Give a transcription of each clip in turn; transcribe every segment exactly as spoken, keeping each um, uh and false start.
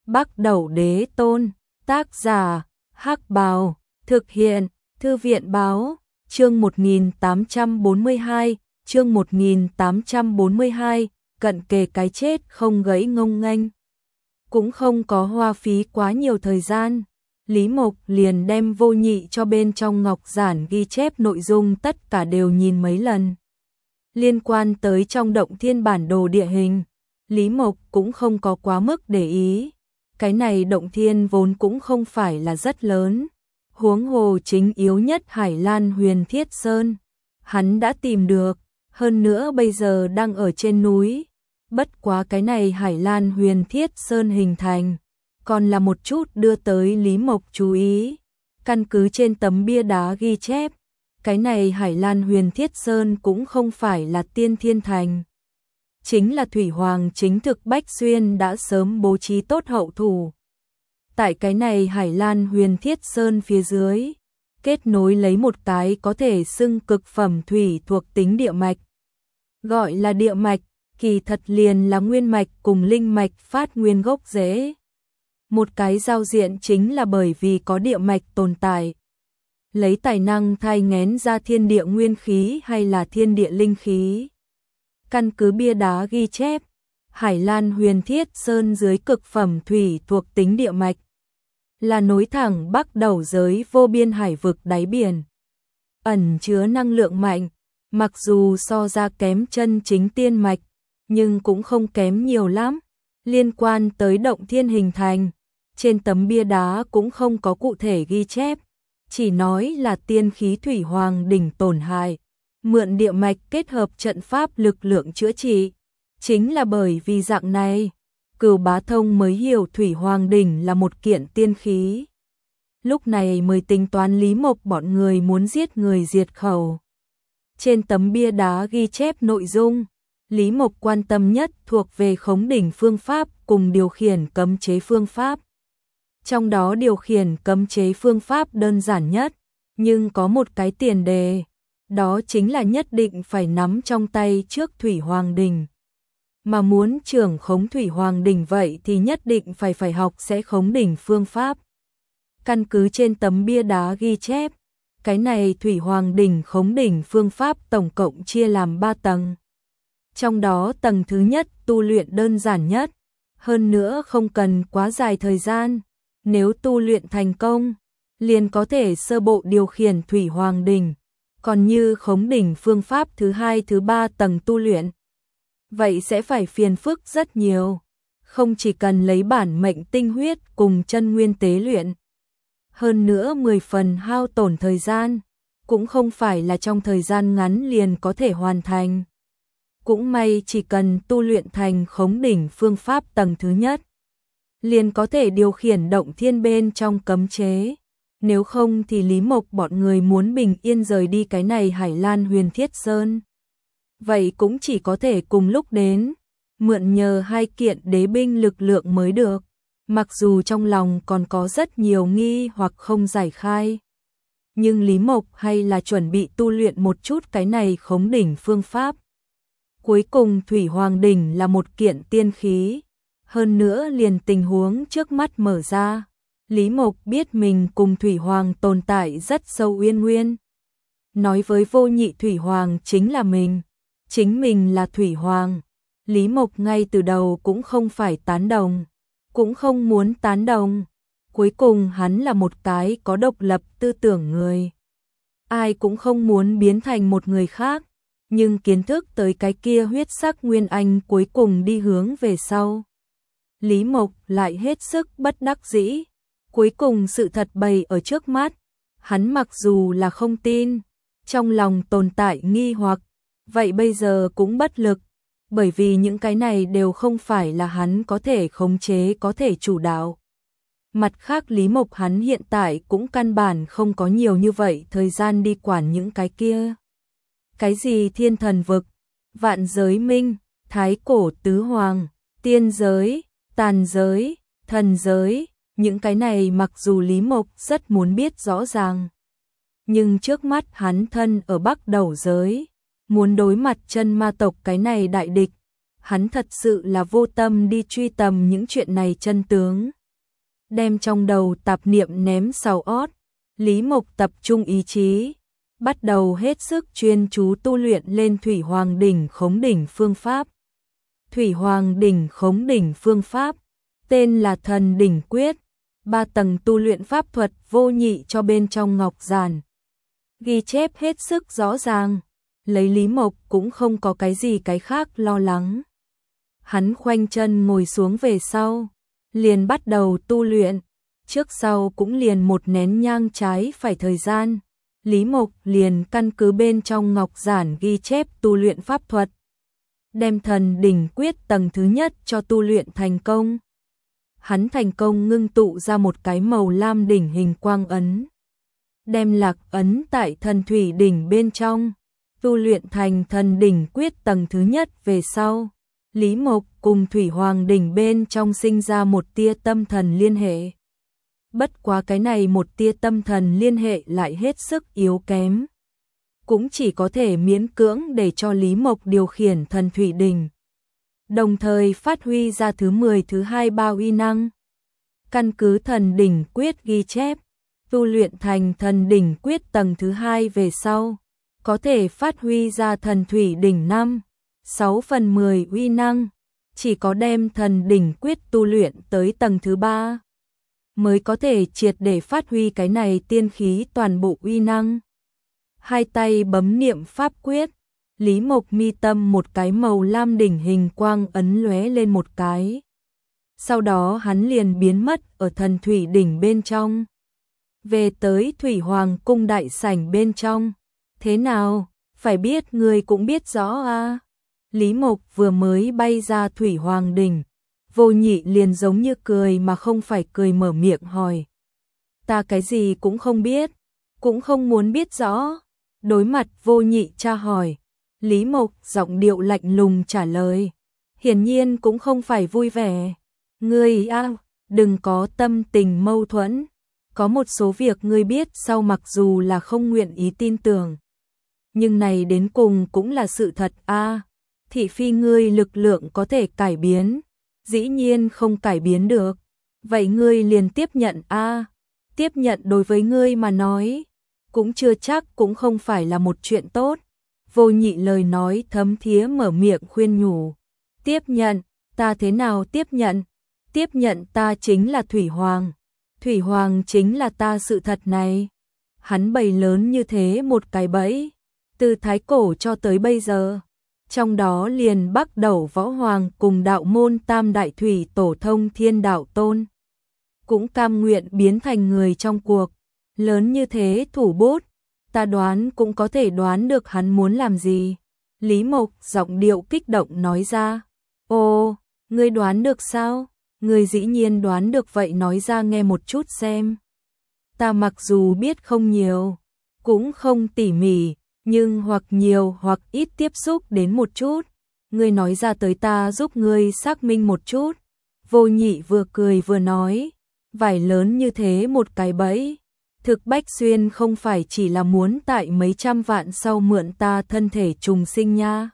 Bắc Đẩu Đế Tôn, tác giả, Hắc Bào, thực hiện, Thư viện báo, chương một nghìn tám trăm bốn mươi hai, chương một nghìn tám trăm bốn mươi hai, cận kề cái chết không gãy ngông nghênh. Cũng không có hoa phí quá nhiều thời gian, Lý Mộc liền đem Vô Nhị cho bên trong ngọc giản ghi chép nội dung tất cả đều nhìn mấy lần. Liên quan tới trong động thiên bản đồ địa hình, Lý Mộc cũng không có quá mức để ý. Cái này động thiên vốn cũng không phải là rất lớn, huống hồ chính yếu nhất Hải Lan Huyền Thiết Sơn, hắn đã tìm được, hơn nữa bây giờ đang ở trên núi. Bất quá cái này Hải Lan Huyền Thiết Sơn hình thành, còn là một chút đưa tới Lý Mộc chú ý. Căn cứ trên tấm bia đá ghi chép, cái này Hải Lan Huyền Thiết Sơn cũng không phải là Tiên Thiên Thành. Chính là Thủy Hoàng chính thực Bách Xuyên đã sớm bố trí tốt hậu thủ. Tại cái này Hải Lan Huyền Thiết Sơn phía dưới, kết nối lấy một cái có thể xưng cực phẩm thủy thuộc tính địa mạch. Gọi là địa mạch, kỳ thật liền là nguyên mạch cùng linh mạch phát nguyên gốc rễ. Một cái giao diện chính là bởi vì có địa mạch tồn tại, lấy tài năng thai nghén ra thiên địa nguyên khí hay là thiên địa linh khí. Căn cứ bia đá ghi chép, Hải Lan Huyền Thiết Sơn dưới cực phẩm thủy thuộc tính địa mạch, là nối thẳng Bắc Đẩu giới vô biên hải vực đáy biển. Ẩn chứa năng lượng mạnh, mặc dù so ra kém chân chính tiên mạch, nhưng cũng không kém nhiều lắm. Liên quan tới động thiên hình thành, trên tấm bia đá cũng không có cụ thể ghi chép, chỉ nói là tiên khí Thủy Hoàng đỉnh tổn hại, mượn địa mạch kết hợp trận pháp lực lượng chữa trị. Chính là bởi vì dạng này, Cửu Bá Thông mới hiểu Thủy Hoàng đỉnh là một kiện tiên khí. Lúc này mới tính toán Lý Mộc bọn người muốn giết người diệt khẩu. Trên tấm bia đá ghi chép nội dung, Lý Mộc quan tâm nhất thuộc về khống đỉnh phương pháp cùng điều khiển cấm chế phương pháp. Trong đó điều khiển cấm chế phương pháp đơn giản nhất, nhưng có một cái tiền đề, đó chính là nhất định phải nắm trong tay trước Thủy Hoàng đỉnh. Mà muốn trưởng khống Thủy Hoàng đỉnh vậy thì nhất định phải phải học sẽ khống đỉnh phương pháp. Căn cứ trên tấm bia đá ghi chép, cái này Thủy Hoàng đỉnh khống đỉnh phương pháp tổng cộng chia làm ba tầng. Trong đó tầng thứ nhất tu luyện đơn giản nhất, hơn nữa không cần quá dài thời gian. Nếu tu luyện thành công, liền có thể sơ bộ điều khiển Thủy Hoàng đỉnh. Còn như khống đỉnh phương pháp thứ hai thứ ba tầng tu luyện, vậy sẽ phải phiền phức rất nhiều. Không chỉ cần lấy bản mệnh tinh huyết cùng chân nguyên tế luyện, hơn nữa mười phần hao tổn thời gian, cũng không phải là trong thời gian ngắn liền có thể hoàn thành. Cũng may chỉ cần tu luyện thành khống đỉnh phương pháp tầng thứ nhất, liền có thể điều khiển động thiên bên trong cấm chế. Nếu không thì Lý Mộc bọn người muốn bình yên rời đi cái này Hải Lan Huyền Thiết Sơn, vậy cũng chỉ có thể cùng lúc đến, mượn nhờ hai kiện đế binh lực lượng mới được. Mặc dù trong lòng còn có rất nhiều nghi hoặc không giải khai, nhưng Lý Mộc hay là chuẩn bị tu luyện một chút cái này khống đỉnh phương pháp. Cuối cùng Thủy Hoàng đỉnh là một kiện tiên khí, hơn nữa liền tình huống trước mắt mở ra, Lý Mộc biết mình cùng Thủy Hoàng tồn tại rất sâu uyên nguyên. Nói với Vô Nhị Thủy Hoàng chính là mình, chính mình là Thủy Hoàng. Lý Mộc ngay từ đầu cũng không phải tán đồng, cũng không muốn tán đồng. Cuối cùng hắn là một cái có độc lập tư tưởng người, ai cũng không muốn biến thành một người khác, nhưng kiến thức tới cái kia huyết sắc nguyên anh cuối cùng đi hướng về sau. Lý Mộc lại hết sức bất đắc dĩ. Cuối cùng sự thật bày ở trước mắt, hắn mặc dù là không tin, trong lòng tồn tại nghi hoặc, vậy bây giờ cũng bất lực, bởi vì những cái này đều không phải là hắn có thể khống chế có thể chủ đạo. Mặt khác Lý Mộc hắn hiện tại cũng căn bản không có nhiều như vậy thời gian đi quản những cái kia. Cái gì thiên thần vực, vạn giới minh, thái cổ tứ hoàng, tiên giới, tàn giới, thần giới, những cái này mặc dù Lý Mộc rất muốn biết rõ ràng, nhưng trước mắt hắn thân ở Bắc Đẩu giới, muốn đối mặt chân ma tộc cái này đại địch, hắn thật sự là vô tâm đi truy tầm những chuyện này chân tướng. đem trong đầu tạp niệm ném sau ót, Lý Mộc tập trung ý chí, bắt đầu hết sức chuyên chú tu luyện lên Thủy Hoàng đỉnh Khống đỉnh phương pháp. Thủy Hoàng đỉnh Khống đỉnh phương pháp, tên là Thần đỉnh quyết, ba tầng tu luyện pháp thuật vô nhị cho bên trong ngọc giản. Ghi chép hết sức rõ ràng, lấy Lý Mộc cũng không có cái gì cái khác lo lắng. Hắn khoanh chân ngồi xuống về sau, liền bắt đầu tu luyện, trước sau cũng liền một nén nhang trái phải thời gian. Lý Mộc liền căn cứ bên trong ngọc giản ghi chép tu luyện pháp thuật, đem Thần đỉnh quyết tầng thứ nhất cho tu luyện thành công. Hắn thành công ngưng tụ ra một cái màu lam đỉnh hình quang ấn, đem lạc ấn tại Thần thủy đỉnh bên trong, tu luyện thành Thần đỉnh quyết tầng thứ nhất về sau. Lý Mộc cùng Thủy Hoàng đỉnh bên trong sinh ra một tia tâm thần liên hệ. Bất quá cái này một tia tâm thần liên hệ lại hết sức yếu kém, cũng chỉ có thể miễn cưỡng để cho Lý Mộc điều khiển Thần thủy đỉnh, đồng thời phát huy ra thứ mười thứ hai bao uy năng. Căn cứ Thần đỉnh quyết ghi chép, tu luyện thành Thần đỉnh quyết tầng thứ hai về sau, có thể phát huy ra Thần thủy đỉnh năm, sáu phần mười uy năng. Chỉ có đem Thần đỉnh quyết tu luyện tới tầng thứ ba, mới có thể triệt để phát huy cái này tiên khí toàn bộ uy năng. Hai tay bấm niệm pháp quyết, Lý Mộc mi tâm một cái màu lam đỉnh hình quang ấn lóe lên một cái. Sau đó hắn liền biến mất ở Thần thủy đỉnh bên trong. Về tới Thủy Hoàng cung đại sảnh bên trong. Thế nào, phải biết người cũng biết rõ à. Lý Mộc vừa mới bay ra Thủy Hoàng đỉnh, Vô Nhị liền giống như cười mà không phải cười mở miệng hỏi. Ta cái gì cũng không biết, cũng không muốn biết rõ. Đối mặt Vô Nhị tra hỏi, Lý Mộc giọng điệu lạnh lùng trả lời, hiển nhiên cũng không phải vui vẻ. Ngươi a, đừng có tâm tình mâu thuẫn, có một số việc ngươi biết sau mặc dù là không nguyện ý tin tưởng, nhưng này đến cùng cũng là sự thật a. Thị phi ngươi lực lượng có thể cải biến, dĩ nhiên không cải biến được. Vậy ngươi liền tiếp nhận a. Tiếp nhận đối với ngươi mà nói, cũng chưa chắc cũng không phải là một chuyện tốt. Vô Nhị lời nói thấm thía mở miệng khuyên nhủ. Tiếp nhận, ta thế nào tiếp nhận? Tiếp nhận ta chính là Thủy Hoàng. Thủy Hoàng chính là ta sự thật này. Hắn bày lớn như thế một cái bẫy, từ thái cổ cho tới bây giờ. Trong đó liền Bắc Đẩu Võ Hoàng cùng đạo môn Tam Đại Thủy Tổ Thông Thiên Đạo Tôn, cũng cam nguyện biến thành người trong cuộc. Lớn như thế thủ bút, ta đoán cũng có thể đoán được hắn muốn làm gì. Lý Mộc giọng điệu kích động nói ra. Ồ, ngươi đoán được sao? Ngươi dĩ nhiên đoán được, vậy nói ra nghe một chút xem. Ta mặc dù biết không nhiều, cũng không tỉ mỉ, nhưng hoặc nhiều hoặc ít tiếp xúc đến một chút. Ngươi nói ra tới ta giúp ngươi xác minh một chút. Vô Nhị vừa cười vừa nói, vải lớn như thế một cái bẫy. Thực Bách Xuyên không phải chỉ là muốn tại mấy trăm vạn sau mượn ta thân thể trùng sinh nha.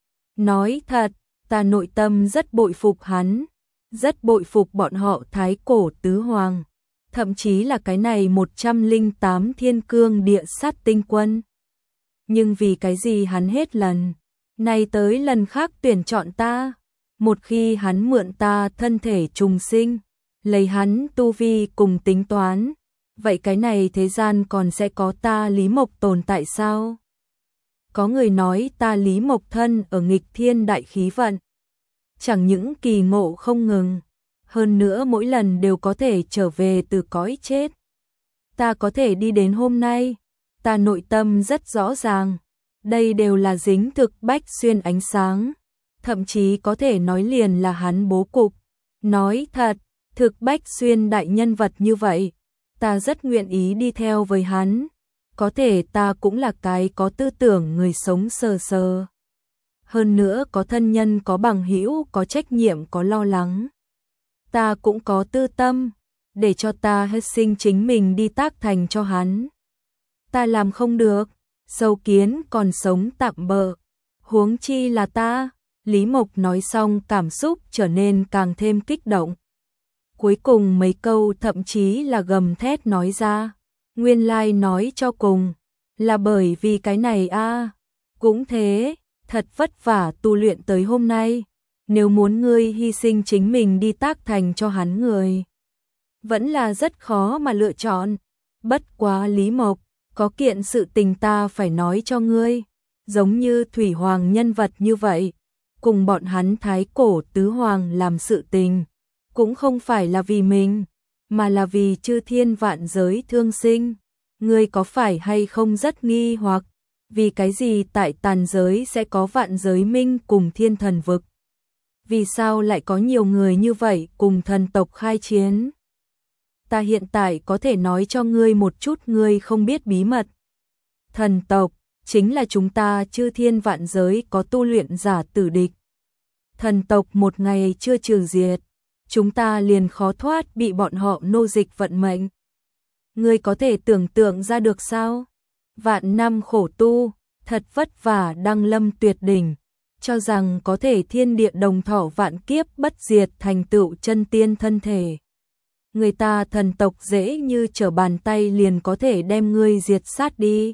Nói thật, ta nội tâm rất bội phục hắn, rất bội phục bọn họ Thái Cổ Tứ Hoàng, thậm chí là cái này một trăm lẻ tám thiên cương địa sát tinh quân. Nhưng vì cái gì hắn hết lần này tới lần khác tuyển chọn ta? Một khi hắn mượn ta thân thể trùng sinh, lấy hắn tu vi cùng tính toán, vậy cái này thế gian còn sẽ có ta Lý Mộc tồn tại sao? Có người nói ta Lý Mộc thân ở nghịch thiên đại khí vận, chẳng những kỳ ngộ không ngừng, hơn nữa mỗi lần đều có thể trở về từ cõi chết. Ta có thể đi đến hôm nay, ta nội tâm rất rõ ràng, đây đều là dính Thực Bách Xuyên ánh sáng, thậm chí có thể nói liền là hắn bố cục. Nói thật, Thực Bách Xuyên đại nhân vật như vậy, ta rất nguyện ý đi theo với hắn. Có thể ta cũng là cái có tư tưởng người sống sờ sờ. Hơn nữa có thân nhân, có bằng hữu, có trách nhiệm, có lo lắng. Ta cũng có tư tâm, để cho ta hết sinh chính mình đi tác thành cho hắn. Ta làm không được, sâu kiến còn sống tạm bợ, huống chi là ta. Lý Mộc nói xong cảm xúc trở nên càng thêm kích động. Cuối cùng mấy câu thậm chí là gầm thét nói ra. Nguyên lai like nói cho cùng là bởi vì cái này a. À. Cũng thế, thật vất vả tu luyện tới hôm nay, nếu muốn ngươi hy sinh chính mình đi tác thành cho hắn người, vẫn là rất khó mà lựa chọn. Bất quá Lý Mộc, có kiện sự tình ta phải nói cho ngươi, giống như Thủy Hoàng nhân vật như vậy, cùng bọn hắn Thái Cổ Tứ Hoàng làm sự tình, cũng không phải là vì mình, mà là vì chư thiên vạn giới thương sinh. Ngươi có phải hay không rất nghi hoặc, vì cái gì tại tàn giới sẽ có vạn giới minh cùng thiên thần vực? Vì sao lại có nhiều người như vậy cùng thần tộc khai chiến? Ta hiện tại có thể nói cho ngươi một chút ngươi không biết bí mật. Thần tộc chính là chúng ta chư thiên vạn giới có tu luyện giả tử địch. Thần tộc một ngày chưa trừ diệt, chúng ta liền khó thoát bị bọn họ nô dịch vận mệnh. Ngươi có thể tưởng tượng ra được sao? Vạn năm khổ tu, thật vất vả đăng lâm tuyệt đỉnh, cho rằng có thể thiên địa đồng thọ vạn kiếp bất diệt thành tựu chân tiên thân thể. Người ta thần tộc dễ như trở bàn tay liền có thể đem ngươi diệt sát đi,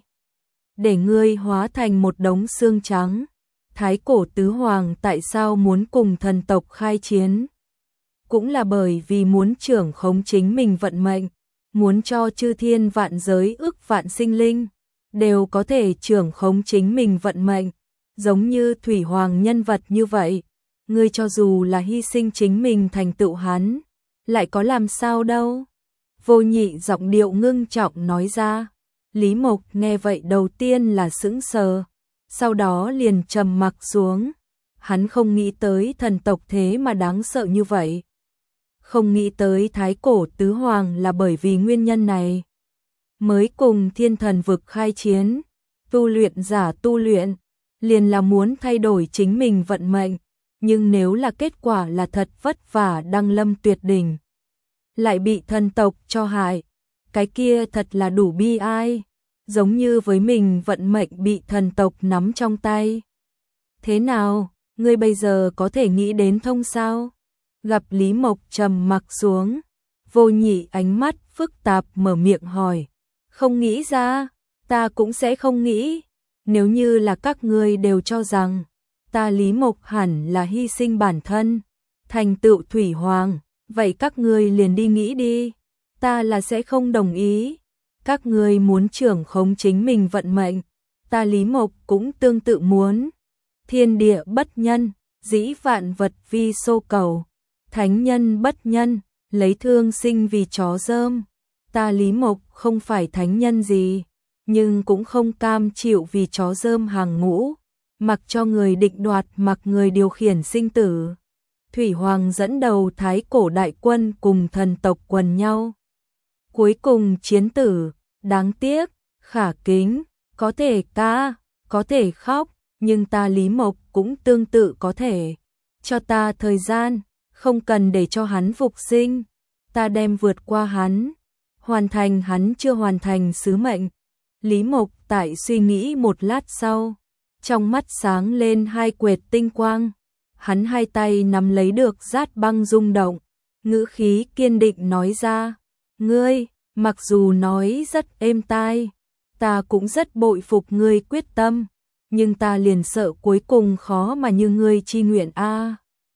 để ngươi hóa thành một đống xương trắng. Thái Cổ Tứ Hoàng tại sao muốn cùng thần tộc khai chiến? Cũng là bởi vì muốn trưởng khống chính mình vận mệnh, muốn cho chư thiên vạn giới ức vạn sinh linh đều có thể trưởng khống chính mình vận mệnh, giống như Thủy Hoàng nhân vật như vậy. Ngươi cho dù là hy sinh chính mình thành tựu hắn, lại có làm sao đâu? Vô Nhị giọng điệu ngưng trọng nói ra. Lý Mộc nghe vậy đầu tiên là sững sờ, sau đó liền trầm mặc xuống. Hắn không nghĩ tới thần tộc thế mà đáng sợ như vậy. Không nghĩ tới Thái Cổ Tứ Hoàng là bởi vì nguyên nhân này mới cùng thiên thần vực khai chiến. Tu luyện giả tu luyện liền là muốn thay đổi chính mình vận mệnh, nhưng nếu là kết quả là thật vất vả đăng lâm tuyệt đỉnh, lại bị thần tộc cho hại, cái kia thật là đủ bi ai, giống như với mình vận mệnh bị thần tộc nắm trong tay. Thế nào, ngươi bây giờ có thể nghĩ đến thông sao? Gặp Lý Mộc trầm mặc xuống, Vô Nhị ánh mắt phức tạp mở miệng hỏi. Không nghĩ ra, ta cũng sẽ không nghĩ. Nếu như là các ngươi đều cho rằng ta Lý Mộc hẳn là hy sinh bản thân, thành tựu Thủy Hoàng, vậy các ngươi liền đi nghĩ đi. Ta là sẽ không đồng ý. Các ngươi muốn trưởng khống chính mình vận mệnh, ta Lý Mộc cũng tương tự muốn. Thiên địa bất nhân, dĩ vạn vật vi xô cầu. Thánh nhân bất nhân, lấy thương sinh vì chó dơm. Ta Lý Mộc không phải thánh nhân gì, nhưng cũng không cam chịu vì chó dơm hàng ngũ, mặc cho người định đoạt, mặc người điều khiển sinh tử. Thủy Hoàng dẫn đầu Thái Cổ đại quân cùng thần tộc quần nhau. Cuối cùng chiến tử, đáng tiếc, khả kính, có thể ca, có thể khóc, nhưng ta Lý Mộc cũng tương tự có thể. Cho ta thời gian, không cần để cho hắn phục sinh, ta đem vượt qua hắn, hoàn thành hắn chưa hoàn thành sứ mệnh. Lý Mộc tại suy nghĩ một lát sau, trong mắt sáng lên hai quệt tinh quang, hắn hai tay nắm lấy được giát băng rung động, ngữ khí kiên định nói ra, ngươi, mặc dù nói rất êm tai, ta cũng rất bội phục ngươi quyết tâm, nhưng ta liền sợ cuối cùng khó mà như ngươi chi nguyện a. À.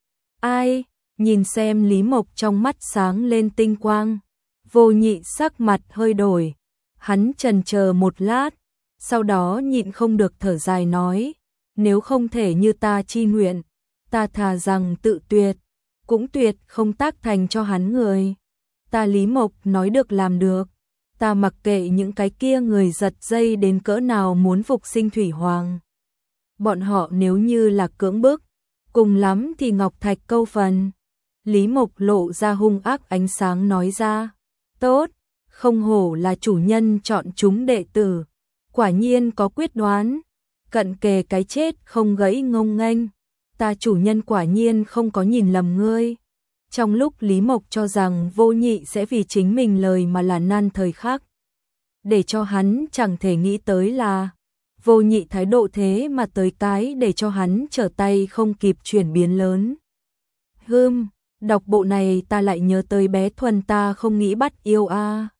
Ai? Nhìn xem Lý Mộc trong mắt sáng lên tinh quang, Vô Nhị sắc mặt hơi đổi, hắn chần chờ một lát, sau đó nhịn không được thở dài nói, nếu không thể như ta chi nguyện, ta thà rằng tự tuyệt, cũng tuyệt không tác thành cho hắn người. Ta Lý Mộc nói được làm được, ta mặc kệ những cái kia người giật dây đến cỡ nào muốn phục sinh Thủy Hoàng. Bọn họ nếu như là cưỡng bức, cùng lắm thì ngọc thạch câu phần. Lý Mộc lộ ra hung ác ánh sáng nói ra, tốt, không hổ là chủ nhân chọn chúng đệ tử, quả nhiên có quyết đoán, cận kề cái chết không gãy ngông nghênh, ta chủ nhân quả nhiên không có nhìn lầm ngươi. Trong lúc Lý Mộc cho rằng Vô Nhị sẽ vì chính mình lời mà là nan thời khắc, để cho hắn chẳng thể nghĩ tới là Vô Nhị thái độ thế mà tới cái để cho hắn trở tay không kịp chuyển biến lớn. Hưm, Đọc bộ này ta lại nhớ tới bé Thuần ta không nghĩ bắt yêu a.